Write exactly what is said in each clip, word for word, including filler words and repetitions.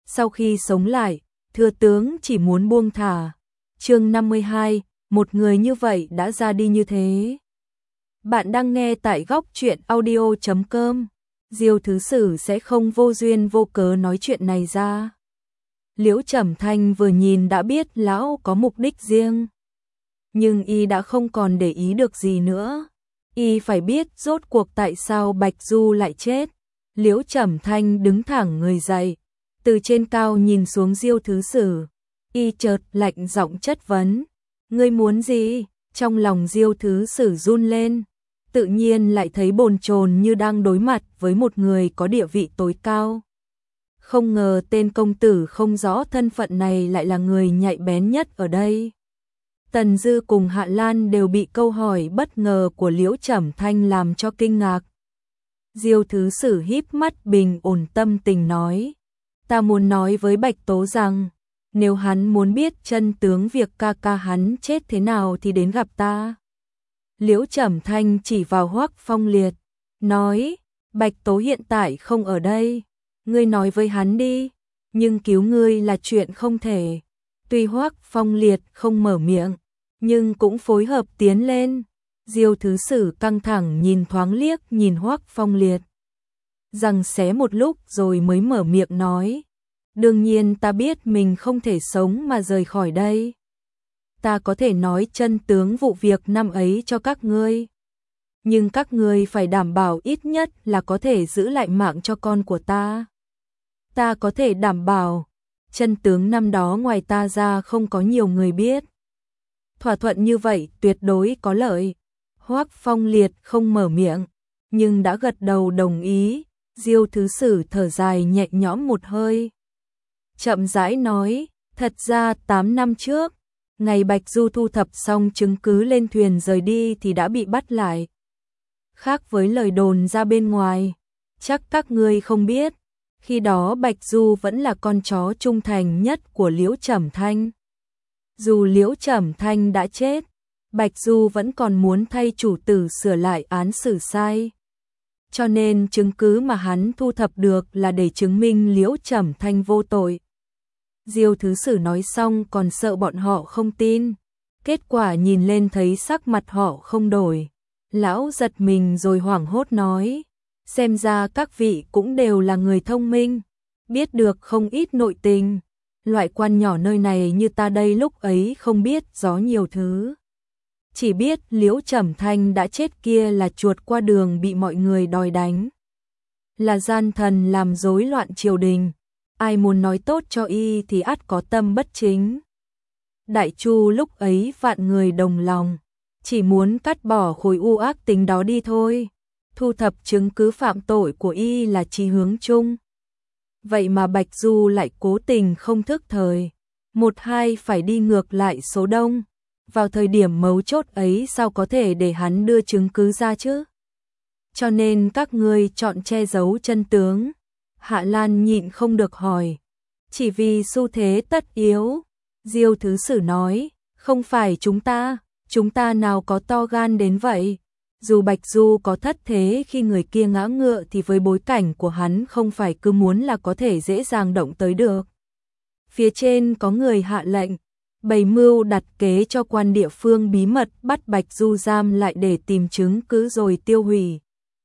sau khi sống lại, thừa tướng chỉ muốn buông thả. Chương năm mươi hai, một người như vậy đã ra đi như thế. Bạn đang nghe tại góc truyện audio chấm com. Diêu Thứ Sử sẽ không vô duyên vô cớ nói chuyện này ra. Liễu Trầm Thanh vừa nhìn đã biết lão có mục đích riêng. Nhưng y đã không còn để ý được gì nữa. Y phải biết rốt cuộc tại sao Bạch Du lại chết. Liễu Trầm Thanh đứng thẳng người dậy, từ trên cao nhìn xuống Diêu Thứ Sử. Y chợt lạnh giọng chất vấn. Ngươi muốn gì? Trong lòng Diêu Thứ Sử run lên. Tự nhiên lại thấy bồn chồn như đang đối mặt với một người có địa vị tối cao. Không ngờ tên công tử không rõ thân phận này lại là người nhạy bén nhất ở đây. Tần Dư cùng Hạ Lan đều bị câu hỏi bất ngờ của Liễu Trầm Thanh làm cho kinh ngạc. Diêu Thứ Sử híp mắt bình ổn tâm tình nói. Ta muốn nói với Bạch Tố rằng, nếu hắn muốn biết chân tướng việc ca ca hắn chết thế nào thì đến gặp ta. Liễu Trầm Thanh chỉ vào Hoắc Phong Liệt, nói, Bạch Tố hiện tại không ở đây, ngươi nói với hắn đi, nhưng cứu ngươi là chuyện không thể. Tuy Hoắc Phong Liệt không mở miệng, nhưng cũng phối hợp tiến lên. Diêu Thứ Sử căng thẳng nhìn thoáng liếc nhìn Hoắc Phong Liệt, rằng xé một lúc rồi mới mở miệng nói, đương nhiên ta biết mình không thể sống mà rời khỏi đây. Ta có thể nói chân tướng vụ việc năm ấy cho các ngươi, nhưng các ngươi phải đảm bảo ít nhất là có thể giữ lại mạng cho con của ta. Ta có thể đảm bảo, chân tướng năm đó ngoài ta ra không có nhiều người biết. Thỏa thuận như vậy tuyệt đối có lợi. Hoắc Phong Liệt không mở miệng, nhưng đã gật đầu đồng ý. Diêu Thứ Sử thở dài nhẹ nhõm một hơi, chậm rãi nói, thật ra tám năm trước, ngày Bạch Du thu thập xong chứng cứ lên thuyền rời đi thì đã bị bắt lại. Khác với lời đồn ra bên ngoài, chắc các ngươi không biết, khi đó Bạch Du vẫn là con chó trung thành nhất của Liễu Trầm Thanh. Dù Liễu Trầm Thanh đã chết, Bạch Du vẫn còn muốn thay chủ tử sửa lại án xử sai. Cho nên chứng cứ mà hắn thu thập được là để chứng minh Liễu Trầm Thanh vô tội. Diêu Thứ Sử nói xong còn sợ bọn họ không tin. Kết quả nhìn lên thấy sắc mặt họ không đổi. Lão giật mình rồi hoảng hốt nói, xem ra các vị cũng đều là người thông minh, biết được không ít nội tình. Loại quan nhỏ nơi này như ta đây lúc ấy không biết rõ nhiều thứ. Chỉ biết Liễu Trầm Thanh đã chết kia là chuột qua đường bị mọi người đòi đánh, là gian thần làm rối loạn triều đình. Ai muốn nói tốt cho y thì ắt có tâm bất chính. Đại Chu lúc ấy vạn người đồng lòng, chỉ muốn cắt bỏ khối u ác tính đó đi thôi. Thu thập chứng cứ phạm tội của y là chí hướng chung. Vậy mà Bạch Du lại cố tình không thức thời, một hai phải đi ngược lại số đông. Vào thời điểm mấu chốt ấy sao có thể để hắn đưa chứng cứ ra chứ? Cho nên các ngươi chọn che giấu chân tướng. Hạ Lan nhịn không được hỏi, chỉ vì xu thế tất yếu. Diêu Thứ Sử nói, không phải chúng ta, chúng ta nào có to gan đến vậy. Dù Bạch Du có thất thế khi người kia ngã ngựa thì với bối cảnh của hắn không phải cứ muốn là có thể dễ dàng động tới được. Phía trên có người hạ lệnh, bày mưu đặt kế cho quan địa phương bí mật bắt Bạch Du giam lại để tìm chứng cứ rồi tiêu hủy.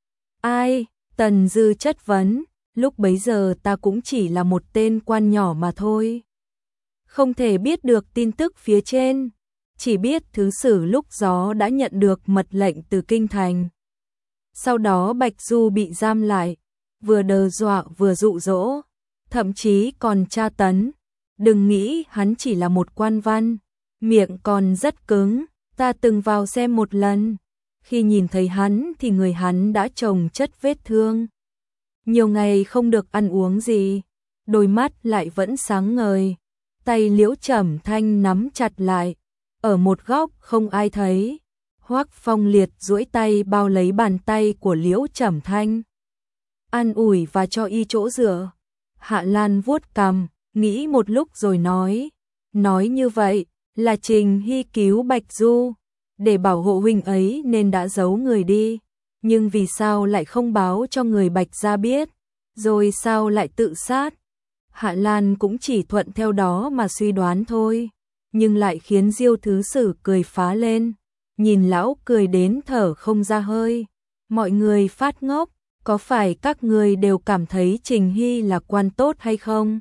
Ai? Tần Dư chất vấn, lúc bấy giờ ta cũng chỉ là một tên quan nhỏ mà thôi. Không thể biết được tin tức phía trên, chỉ biết Thứ Sử lúc đó đã nhận được mật lệnh từ kinh thành. Sau đó Bạch Du bị giam lại, vừa đe dọa vừa dụ dỗ, thậm chí còn tra tấn. Đừng nghĩ hắn chỉ là một quan văn, miệng còn rất cứng, ta từng vào xem một lần. Khi nhìn thấy hắn thì người hắn đã chồng chất vết thương. Nhiều ngày không được ăn uống gì, đôi mắt lại vẫn sáng ngời. Tay Liễu Trầm Thanh nắm chặt lại, ở một góc không ai thấy. Hoắc Phong Liệt duỗi tay bao lấy bàn tay của Liễu Trầm Thanh, an ủi và cho y chỗ dựa. Hạ Lan vuốt cằm, nghĩ một lúc rồi nói, nói như vậy là Trình Hy cứu Bạch Du, để bảo hộ huynh ấy nên đã giấu người đi, nhưng vì sao lại không báo cho người Bạch gia biết, rồi sao lại tự sát? Hạ Lan cũng chỉ thuận theo đó mà suy đoán thôi, nhưng lại khiến Diêu Thứ Sử cười phá lên, nhìn lão cười đến thở không ra hơi. Mọi người phát ngốc, có phải các người đều cảm thấy Trình Hy là quan tốt hay không?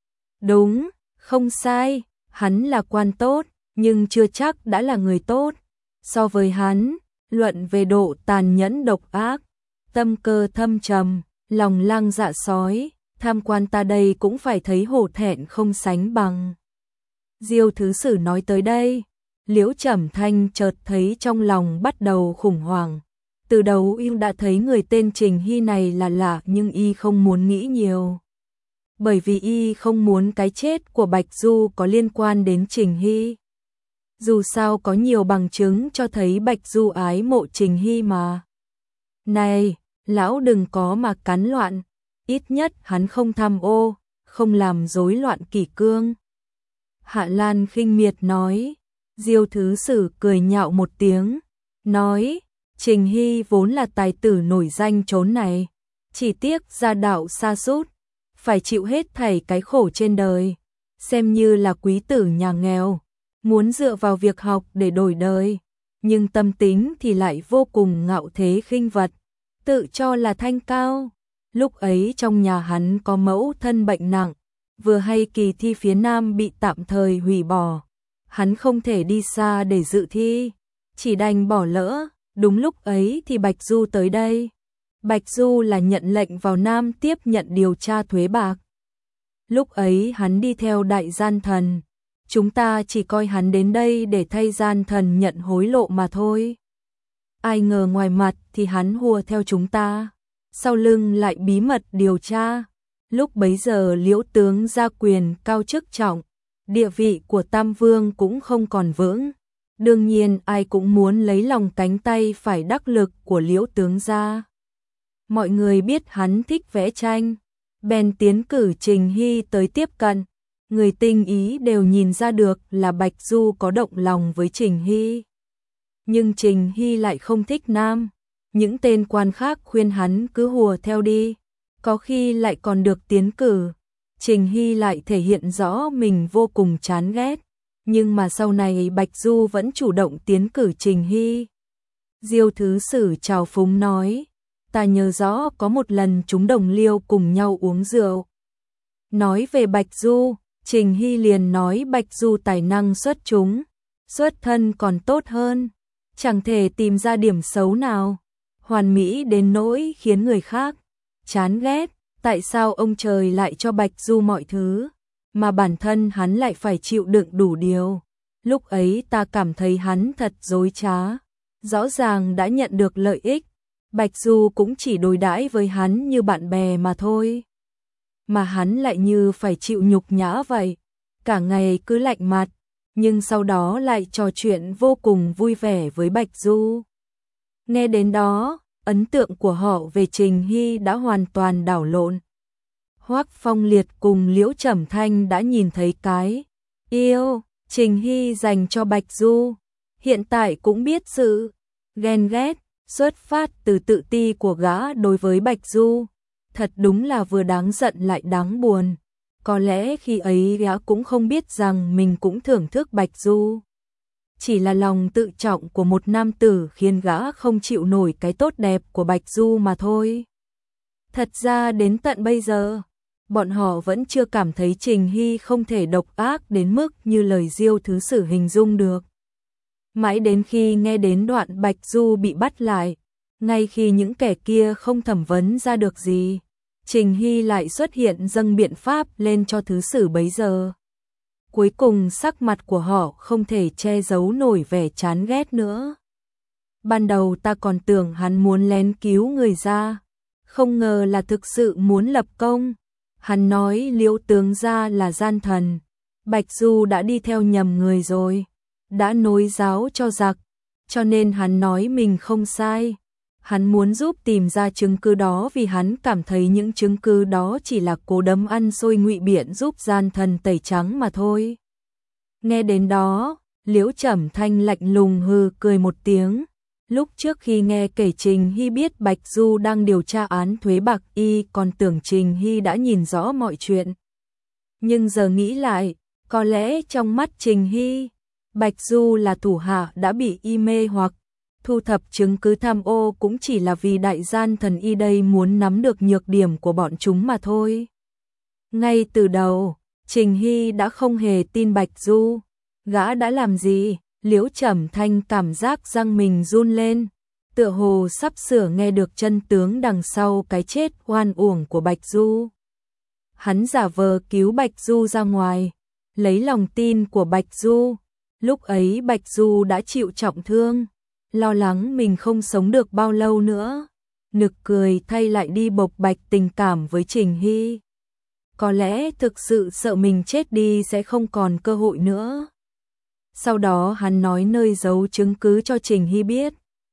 Đúng, không sai, hắn là quan tốt, nhưng chưa chắc đã là người tốt. So với hắn, luận về độ tàn nhẫn độc ác, tâm cơ thâm trầm, lòng lang dạ sói, tham quan ta đây cũng phải thấy hổ thẹn không sánh bằng. Diêu Thứ Sử nói tới đây, Liễu Trầm Thanh chợt thấy trong lòng bắt đầu khủng hoảng. Từ đầu y đã thấy người tên Trình Hy này là lạ, nhưng y không muốn nghĩ nhiều. Bởi vì y không muốn cái chết của Bạch Du có liên quan đến Trình Hy. Dù sao có nhiều bằng chứng cho thấy Bạch Du ái mộ Trình Hy mà. Này, lão đừng có mà cắn loạn, ít nhất hắn không tham ô, không làm rối loạn kỷ cương. Hạ Lan khinh miệt nói. Diêu Thứ Sử cười nhạo một tiếng, nói, Trình Hy vốn là tài tử nổi danh chốn này, chỉ tiếc gia đạo sa sút, phải chịu hết thảy cái khổ trên đời, xem như là quý tử nhà nghèo, muốn dựa vào việc học để đổi đời, nhưng tâm tính thì lại vô cùng ngạo thế khinh vật, tự cho là thanh cao. Lúc ấy trong nhà hắn có mẫu thân bệnh nặng, vừa hay kỳ thi phía Nam bị tạm thời hủy bỏ. Hắn không thể đi xa để dự thi, chỉ đành bỏ lỡ. Đúng lúc ấy thì Bạch Du tới đây. Bạch Du là nhận lệnh vào Nam tiếp nhận điều tra thuế bạc. Lúc ấy hắn đi theo đại gian thần, chúng ta chỉ coi hắn đến đây để thay gian thần nhận hối lộ mà thôi. Ai ngờ ngoài mặt thì hắn hùa theo chúng ta, sau lưng lại bí mật điều tra. Lúc bấy giờ Liễu tướng gia quyền cao chức trọng, địa vị của Tam Vương cũng không còn vững. Đương nhiên ai cũng muốn lấy lòng cánh tay phải đắc lực của Liễu tướng gia. Mọi người biết hắn thích vẽ tranh, bèn tiến cử Trình Hy tới tiếp cận. Người tinh ý đều nhìn ra được là Bạch Du có động lòng với Trình Hy. Nhưng Trình Hy lại không thích nam. Những tên quan khác khuyên hắn cứ hùa theo đi, có khi lại còn được tiến cử. Trình Hy lại thể hiện rõ mình vô cùng chán ghét, nhưng mà sau này Bạch Du vẫn chủ động tiến cử Trình Hy. Diêu Thứ Sử chào phúng nói, ta nhớ rõ có một lần chúng đồng liêu cùng nhau uống rượu. Nói về Bạch Du, Trình Hy liền nói Bạch Du tài năng xuất chúng, xuất thân còn tốt hơn, chẳng thể tìm ra điểm xấu nào, hoàn mỹ đến nỗi khiến người khác chán ghét. Tại sao ông trời lại cho Bạch Du mọi thứ, mà bản thân hắn lại phải chịu đựng đủ điều? Lúc ấy ta cảm thấy hắn thật dối trá, rõ ràng đã nhận được lợi ích, Bạch Du cũng chỉ đối đãi với hắn như bạn bè mà thôi. Mà hắn lại như phải chịu nhục nhã vậy, cả ngày cứ lạnh mặt, nhưng sau đó lại trò chuyện vô cùng vui vẻ với Bạch Du. Nghe đến đó, ấn tượng của họ về Trình Hy đã hoàn toàn đảo lộn. Hoắc Phong Liệt cùng Liễu Trầm Thanh đã nhìn thấy cái yêu Trình Hy dành cho Bạch Du, hiện tại cũng biết sự ghen ghét xuất phát từ tự ti của gã đối với Bạch Du. Thật đúng là vừa đáng giận lại đáng buồn. Có lẽ khi ấy gã cũng không biết rằng mình cũng thưởng thức Bạch Du. Chỉ là lòng tự trọng của một nam tử khiến gã không chịu nổi cái tốt đẹp của Bạch Du mà thôi. Thật ra đến tận bây giờ, bọn họ vẫn chưa cảm thấy Trình Hy không thể độc ác đến mức như lời Diêu Thứ Sử hình dung được. Mãi đến khi nghe đến đoạn Bạch Du bị bắt lại, ngay khi những kẻ kia không thẩm vấn ra được gì, Trình Hy lại xuất hiện dâng biện pháp lên cho Thứ Sử bấy giờ. Cuối cùng sắc mặt của họ không thể che giấu nổi vẻ chán ghét nữa. Ban đầu ta còn tưởng hắn muốn lén cứu người ra, không ngờ là thực sự muốn lập công. Hắn nói Liễu tướng gia là gian thần, Bạch Du đã đi theo nhầm người rồi, đã nối giáo cho giặc, cho nên hắn nói mình không sai. Hắn muốn giúp tìm ra chứng cứ đó vì hắn cảm thấy những chứng cứ đó chỉ là cố đấm ăn xôi ngụy biện giúp gian thần tẩy trắng mà thôi. Nghe đến đó, Liễu Trầm Thanh lạnh lùng hừ cười một tiếng. Lúc trước khi nghe kể Trình Hy biết Bạch Du đang điều tra án thuế bạc, y còn tưởng Trình Hy đã nhìn rõ mọi chuyện. Nhưng giờ nghĩ lại, có lẽ trong mắt Trình Hy, Bạch Du là thủ hạ đã bị y mê hoặc thu thập chứng cứ tham ô cũng chỉ là vì đại gian thần y đây muốn nắm được nhược điểm của bọn chúng mà thôi. Ngay từ đầu, Trình Hy đã không hề tin Bạch Du. Gã đã làm gì? Liễu Trầm Thanh cảm giác răng mình run lên, tựa hồ sắp sửa nghe được chân tướng đằng sau cái chết oan uổng của Bạch Du. Hắn giả vờ cứu Bạch Du ra ngoài, lấy lòng tin của Bạch Du. Lúc ấy Bạch Du đã chịu trọng thương, lo lắng mình không sống được bao lâu nữa, nực cười thay lại đi bộc bạch tình cảm với Trình Hy. Có lẽ thực sự sợ mình chết đi sẽ không còn cơ hội nữa. Sau đó hắn nói nơi giấu chứng cứ cho Trình Hy biết,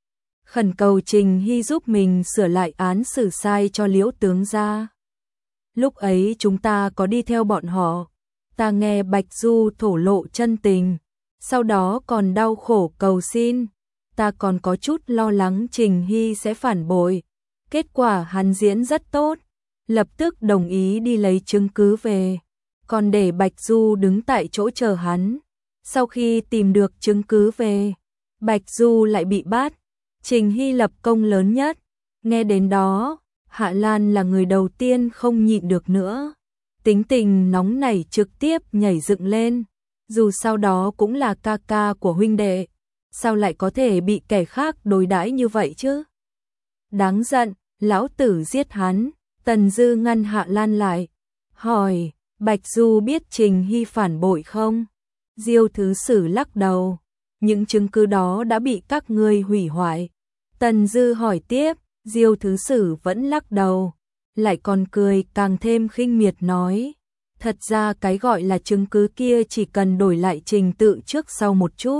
khẩn cầu Trình Hy giúp mình sửa lại án xử sai cho Liễu tướng gia. Lúc ấy chúng ta có đi theo bọn họ, ta nghe Bạch Du thổ lộ chân tình, sau đó còn đau khổ cầu xin, ta còn có chút lo lắng Trình Hy sẽ phản bội. Kết quả hắn diễn rất tốt, lập tức đồng ý đi lấy chứng cứ về, còn để Bạch Du đứng tại chỗ chờ hắn. Sau khi tìm được chứng cứ về, Bạch Du lại bị bắt. Trình Hy lập công lớn nhất. Nghe đến đó, Hạ Lan là người đầu tiên không nhịn được nữa. Tính tình nóng nảy trực tiếp nhảy dựng lên. Dù sau đó cũng là ca ca của huynh đệ, sao lại có thể bị kẻ khác đối đãi như vậy chứ? Đáng giận, lão tử giết hắn. Tần Dư ngăn Hạ Lan lại, hỏi, Bạch Du biết Trình Hy phản bội không? Diêu Thứ Sử lắc đầu, những chứng cứ đó đã bị các ngươi hủy hoại. Tần Dư hỏi tiếp, Diêu Thứ Sử vẫn lắc đầu, lại còn cười càng thêm khinh miệt nói, thật ra cái gọi là chứng cứ kia chỉ cần đổi lại trình tự trước sau một chút,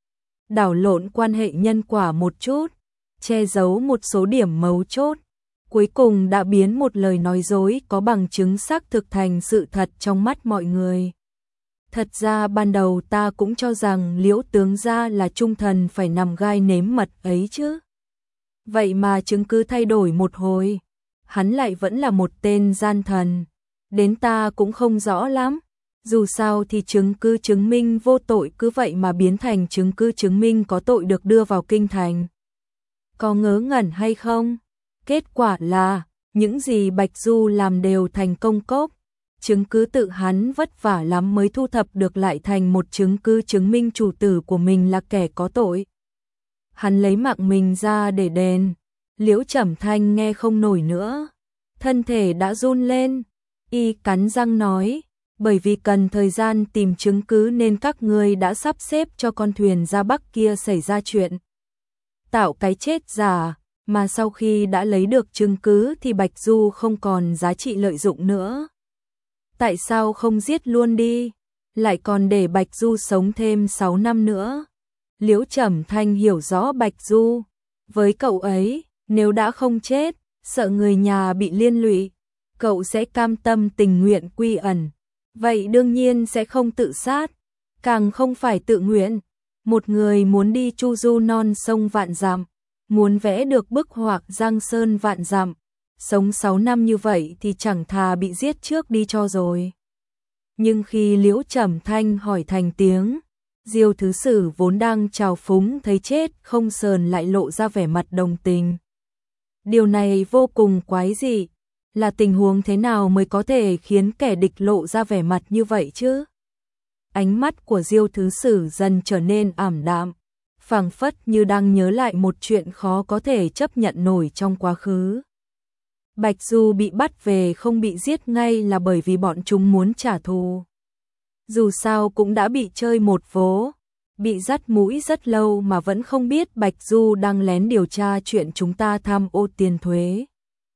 đảo lộn quan hệ nhân quả một chút, che giấu một số điểm mấu chốt, cuối cùng đã biến một lời nói dối có bằng chứng xác thực thành sự thật trong mắt mọi người. Thật ra ban đầu ta cũng cho rằng Liễu tướng gia là trung thần phải nằm gai nếm mật ấy chứ. Vậy mà chứng cứ thay đổi một hồi, hắn lại vẫn là một tên gian thần. Đến ta cũng không rõ lắm. Dù sao thì chứng cứ chứng minh vô tội cứ vậy mà biến thành chứng cứ chứng minh có tội được đưa vào kinh thành. Có ngớ ngẩn hay không? Kết quả là, những gì Bạch Du làm đều thành công cốc. Chứng cứ tự hắn vất vả lắm mới thu thập được lại thành một chứng cứ chứng minh chủ tử của mình là kẻ có tội. Hắn lấy mạng mình ra để đền. Liễu Trầm Thanh nghe không nổi nữa, thân thể đã run lên, y cắn răng nói, bởi vì cần thời gian tìm chứng cứ nên các ngươi đã sắp xếp cho con thuyền ra Bắc kia xảy ra chuyện tạo cái chết giả, mà sau khi đã lấy được chứng cứ thì Bạch Du không còn giá trị lợi dụng nữa. Tại sao không giết luôn đi, lại còn để Bạch Du sống thêm sáu năm nữa? Liễu Trầm Thanh hiểu rõ Bạch Du, với cậu ấy, nếu đã không chết, sợ người nhà bị liên lụy, cậu sẽ cam tâm tình nguyện quy ẩn. Vậy đương nhiên sẽ không tự sát, càng không phải tự nguyện. Một người muốn đi chu du non sông vạn dặm, muốn vẽ được bức họa Giang Sơn vạn dặm, sống sáu năm như vậy thì chẳng thà bị giết trước đi cho rồi. Nhưng khi Liễu Trầm Thanh hỏi thành tiếng, Diêu Thứ Sử vốn đang trào phúng thấy chết không sờn lại lộ ra vẻ mặt đồng tình. Điều này vô cùng quái dị, là tình huống thế nào mới có thể khiến kẻ địch lộ ra vẻ mặt như vậy chứ? Ánh mắt của Diêu Thứ Sử dần trở nên ảm đạm, phảng phất như đang nhớ lại một chuyện khó có thể chấp nhận nổi trong quá khứ. Bạch Du bị bắt về không bị giết ngay là bởi vì bọn chúng muốn trả thù. Dù sao cũng đã bị chơi một vố, bị dắt mũi rất lâu mà vẫn không biết Bạch Du đang lén điều tra chuyện chúng ta tham ô tiền thuế.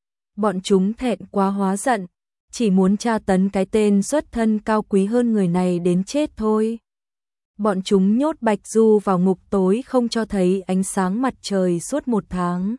Bọn chúng thẹn quá hóa giận, chỉ muốn tra tấn cái tên xuất thân cao quý hơn người này đến chết thôi. Bọn chúng nhốt Bạch Du vào ngục tối không cho thấy ánh sáng mặt trời suốt một tháng.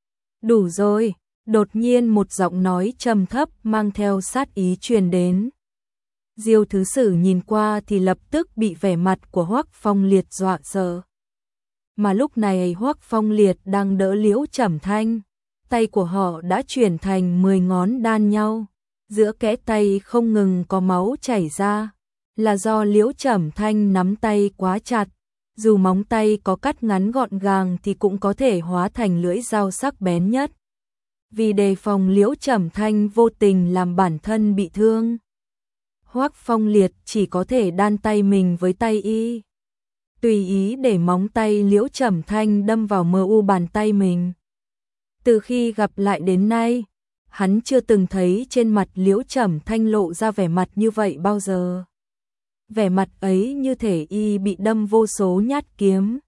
Đủ rồi, đột nhiên một giọng nói trầm thấp mang theo sát ý truyền đến. Diêu Thứ Sử nhìn qua thì lập tức bị vẻ mặt của Hoắc Phong Liệt dọa sợ. Mà lúc này Hoắc Phong Liệt đang đỡ Liễu Trầm Thanh, tay của họ đã chuyển thành mười ngón đan nhau, giữa kẽ tay không ngừng có máu chảy ra, là do Liễu Trầm Thanh nắm tay quá chặt, dù móng tay có cắt ngắn gọn gàng thì cũng có thể hóa thành lưỡi dao sắc bén nhất. Vì đề phòng Liễu Trầm Thanh vô tình làm bản thân bị thương, Hoắc Phong Liệt chỉ có thể đan tay mình với tay y, tùy ý để móng tay Liễu Trầm Thanh đâm vào mờ u bàn tay mình. Từ khi gặp lại đến nay, hắn chưa từng thấy trên mặt Liễu Trầm Thanh lộ ra vẻ mặt như vậy bao giờ. Vẻ mặt ấy như thể y bị đâm vô số nhát kiếm.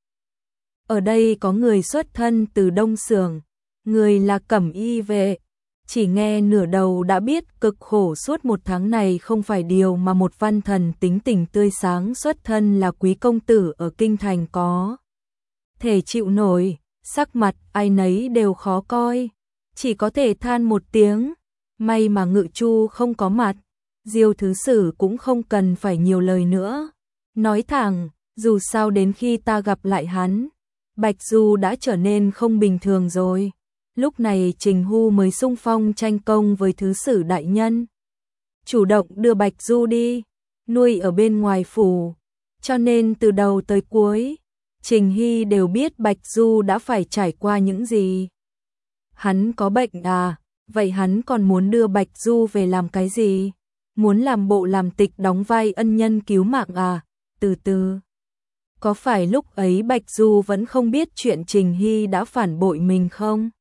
Ở đây có người xuất thân từ Đông Xưởng, người là Cẩm Y vệ, chỉ nghe nửa đầu đã biết cực khổ suốt một tháng này không phải điều mà một văn thần tính tình tươi sáng xuất thân là quý công tử ở kinh thành có thể chịu nổi, sắc mặt ai nấy đều khó coi, chỉ có thể than một tiếng, may mà Ngự Chu không có mặt. Diêu Thứ Sử cũng không cần phải nhiều lời nữa, nói thẳng, dù sao đến khi ta gặp lại hắn, Bạch Du đã trở nên không bình thường rồi. Lúc này Trình Hu mới xung phong tranh công với Thứ Sử đại nhân, chủ động đưa Bạch Du đi, nuôi ở bên ngoài phủ, cho nên từ đầu tới cuối, Trình Hy đều biết Bạch Du đã phải trải qua những gì. Hắn có bệnh à, vậy hắn còn muốn đưa Bạch Du về làm cái gì? Muốn làm bộ làm tịch đóng vai ân nhân cứu mạng à? Từ từ. Có phải lúc ấy Bạch Du vẫn không biết chuyện Trình Hy đã phản bội mình không?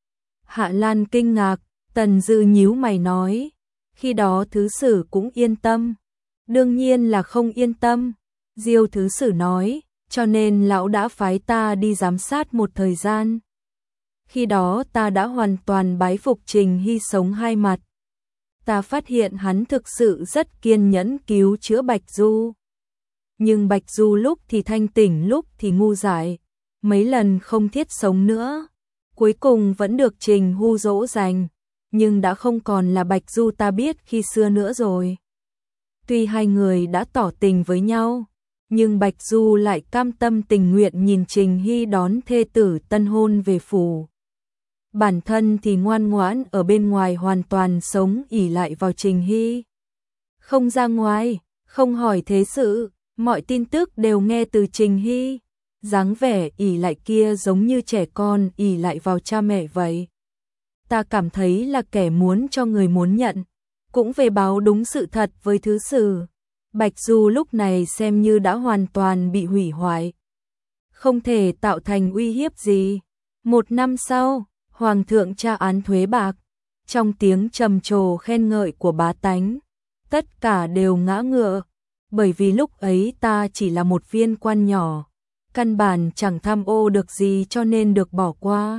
Hạ Lan kinh ngạc, Tần Dư nhíu mày nói, khi đó Thứ Sử cũng yên tâm. Đương nhiên là không yên tâm, Diêu Thứ Sử nói, cho nên lão đã phái ta đi giám sát một thời gian. Khi đó ta đã hoàn toàn bái phục Trình Hy sống hai mặt. Ta phát hiện hắn thực sự rất kiên nhẫn cứu chữa Bạch Du. Nhưng Bạch Du lúc thì thanh tỉnh lúc thì ngu dại, mấy lần không thiết sống nữa. Cuối cùng vẫn được Trình Hu dỗ dành, nhưng đã không còn là Bạch Du ta biết khi xưa nữa rồi. Tuy hai người đã tỏ tình với nhau, nhưng Bạch Du lại cam tâm tình nguyện nhìn Trình Hy đón thê tử tân hôn về phủ. Bản thân thì ngoan ngoãn ở bên ngoài hoàn toàn sống ỷ lại vào Trình Hy. Không ra ngoài, không hỏi thế sự, mọi tin tức đều nghe từ Trình Hy. Dáng vẻ ỷ lại kia giống như trẻ con ỷ lại vào cha mẹ vậy. Ta cảm thấy là kẻ muốn cho người muốn nhận, cũng về báo đúng sự thật với Thứ Sử. Bạch Du lúc này xem như đã hoàn toàn bị hủy hoại, không thể tạo thành uy hiếp gì. Một năm sau, Hoàng thượng tra án thuế bạc, trong tiếng trầm trồ khen ngợi của bá tánh, tất cả đều ngã ngựa, bởi vì lúc ấy ta chỉ là một viên quan nhỏ, căn bản chẳng tham ô được gì cho nên được bỏ qua.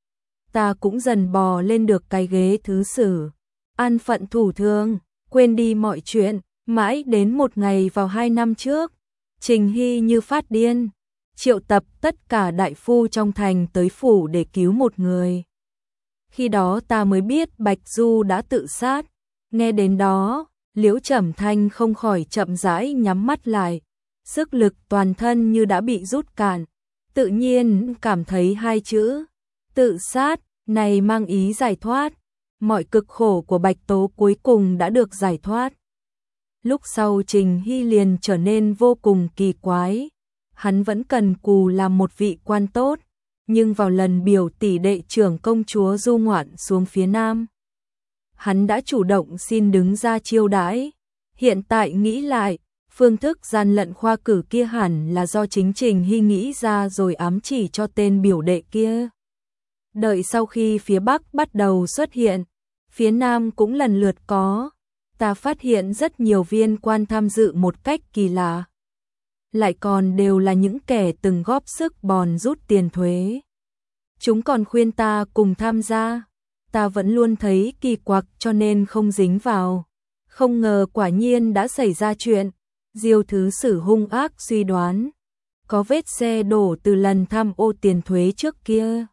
Ta cũng dần bò lên được cái ghế Thứ Sử, an phận thủ thường, quên đi mọi chuyện, mãi đến một ngày vào hai năm trước, Trình Hy như phát điên, triệu tập tất cả đại phu trong thành tới phủ để cứu một người. Khi đó ta mới biết Bạch Du đã tự sát. Nghe đến đó, Liễu Trầm Thanh không khỏi chậm rãi nhắm mắt lại, sức lực toàn thân như đã bị rút cạn, tự nhiên cảm thấy hai chữ tự sát này mang ý giải thoát. Mọi cực khổ của Bạch Tố cuối cùng đã được giải thoát. Lúc sau Trình Hy liền trở nên vô cùng kỳ quái. Hắn vẫn cần cù làm một vị quan tốt, nhưng vào lần biểu tỷ đệ trưởng công chúa du ngoạn xuống phía Nam, hắn đã chủ động xin đứng ra chiêu đãi. Hiện tại nghĩ lại, phương thức gian lận khoa cử kia hẳn là do chính Trình Hy nghĩ ra rồi ám chỉ cho tên biểu đệ kia. Đợi sau khi phía Bắc bắt đầu xuất hiện, phía Nam cũng lần lượt có, ta phát hiện rất nhiều viên quan tham dự một cách kỳ lạ. Lại còn đều là những kẻ từng góp sức bòn rút tiền thuế. Chúng còn khuyên ta cùng tham gia, ta vẫn luôn thấy kỳ quặc cho nên không dính vào. Không ngờ quả nhiên đã xảy ra chuyện. Diêu Thứ Sử hung ác suy đoán, có vết xe đổ từ lần tham ô tiền thuế trước kia.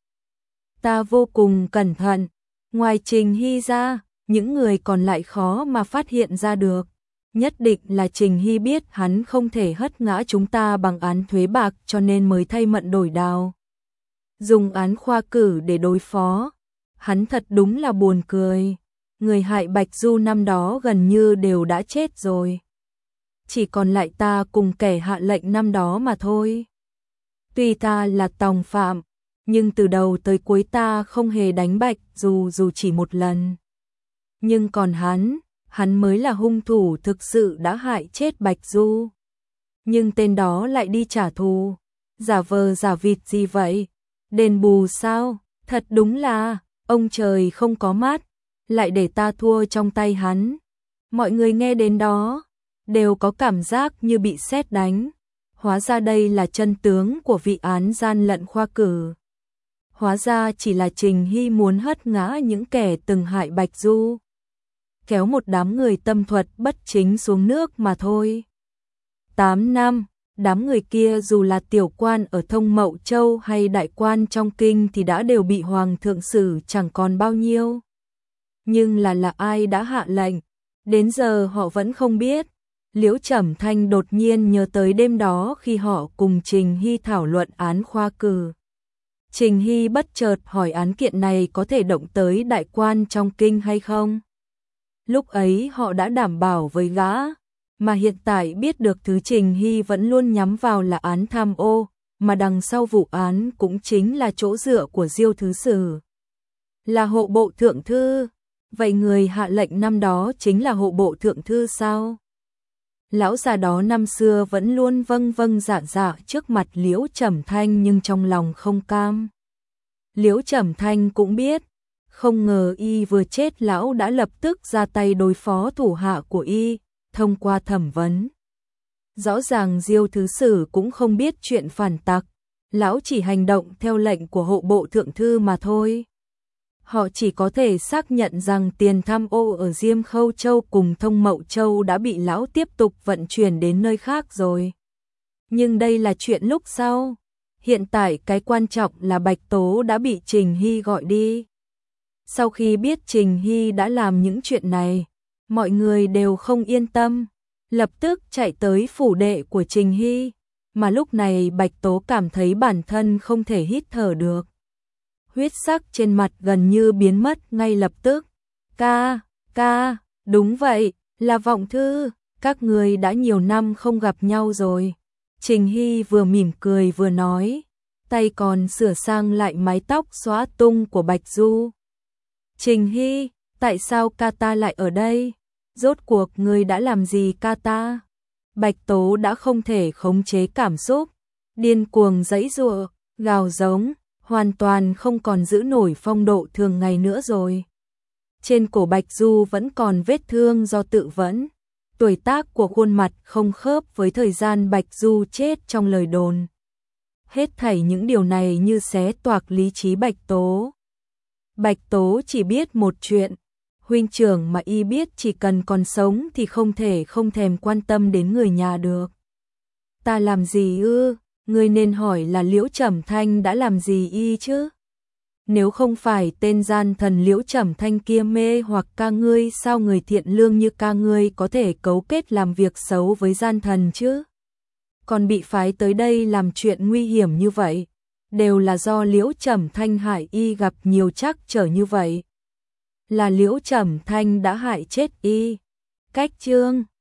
Ta vô cùng cẩn thận, ngoài Trình Hy ra, những người còn lại khó mà phát hiện ra được. Nhất định là Trình Hy biết hắn không thể hất ngã chúng ta bằng án thuế bạc cho nên mới thay mận đổi đao, dùng án khoa cử để đối phó. Hắn thật đúng là buồn cười. người hại Bạch Du năm đó gần như đều đã chết rồi. Chỉ còn lại ta cùng kẻ hạ lệnh năm đó mà thôi. Tuy ta là tòng phạm, nhưng từ đầu tới cuối ta không hề đánh Bạch Du dù chỉ một lần. Nhưng còn hắn, hắn mới là hung thủ thực sự đã hại chết Bạch Du. Nhưng tên đó lại đi trả thù, giả vờ giả vịt gì vậy? Đền bù sao? Thật đúng là, ông trời không có mắt, lại để ta thua trong tay hắn. Mọi người nghe đến đó, đều có cảm giác như bị sét đánh. Hóa ra đây là chân tướng của vị án gian lận khoa cử. Hóa ra chỉ là Trình Hy muốn hất ngã những kẻ từng hại Bạch Du, kéo một đám người tâm thuật bất chính xuống nước mà thôi. Tám năm, đám người kia dù là tiểu quan ở Thông Mậu Châu hay đại quan trong kinh thì đã đều bị hoàng thượng xử chẳng còn bao nhiêu. Nhưng là là ai đã hạ lệnh, đến giờ họ vẫn không biết. Liễu Trầm Thanh đột nhiên nhớ tới đêm đó khi họ cùng Trình Hy thảo luận án khoa cử. Trình Hy bất chợt hỏi án kiện này có thể động tới đại quan trong kinh hay không? Lúc ấy họ đã đảm bảo với gã, mà hiện tại biết được thứ Trình Hy vẫn luôn nhắm vào là án tham ô, mà đằng sau vụ án cũng chính là chỗ dựa của Diêu Thứ Sử. Là hộ bộ thượng thư, vậy người hạ lệnh năm đó chính là hộ bộ thượng thư sao? Lão già đó năm xưa vẫn luôn vâng vâng dạ dạ trước mặt Liễu Trầm Thanh nhưng trong lòng không cam. Liễu Trầm Thanh cũng biết, không ngờ y vừa chết lão đã lập tức ra tay đối phó thủ hạ của y, thông qua thẩm vấn. Rõ ràng Diêu Thứ Sử cũng không biết chuyện phản tặc, lão chỉ hành động theo lệnh của hộ bộ thượng thư mà thôi. Họ chỉ có thể xác nhận rằng tiền tham ô ở Diêm Khâu Châu cùng Thông Mậu Châu đã bị lão tiếp tục vận chuyển đến nơi khác rồi. Nhưng đây là chuyện lúc sau. Hiện tại cái quan trọng là Bạch Tố đã bị Trình Hy gọi đi. Sau khi biết Trình Hy đã làm những chuyện này, mọi người đều không yên tâm, lập tức chạy tới phủ đệ của Trình Hy, mà lúc này Bạch Tố cảm thấy bản thân không thể hít thở được. Huyết sắc trên mặt gần như biến mất ngay lập tức. Ca, ca, đúng vậy, là Vọng Thư, các người đã nhiều năm không gặp nhau rồi. Trình Hy vừa mỉm cười vừa nói, tay còn sửa sang lại mái tóc xóa tung của Bạch Du. Trình Hy, tại sao ca ta lại ở đây? Rốt cuộc người đã làm gì ca ta? Bạch Tố đã không thể khống chế cảm xúc, điên cuồng giãy giụa, gào giống, hoàn toàn không còn giữ nổi phong độ thường ngày nữa rồi. Trên cổ Bạch Du vẫn còn vết thương do tự vẫn, tuổi tác của khuôn mặt không khớp với thời gian Bạch Du chết trong lời đồn. Hết thảy những điều này như xé toạc lý trí Bạch Tố. Bạch Tố chỉ biết một chuyện, huynh trưởng mà y biết chỉ cần còn sống thì không thể không thèm quan tâm đến người nhà được. Ta làm gì ư? Ngươi nên hỏi là Liễu Trầm Thanh đã làm gì y chứ? Nếu không phải tên gian thần Liễu Trầm Thanh kia mê hoặc ca ngươi, sao người thiện lương như ca ngươi có thể cấu kết làm việc xấu với gian thần chứ? Còn bị phái tới đây làm chuyện nguy hiểm như vậy, đều là do Liễu Trầm Thanh hại y gặp nhiều trắc trở như vậy. Là Liễu Trầm Thanh đã hại chết y. Cách chương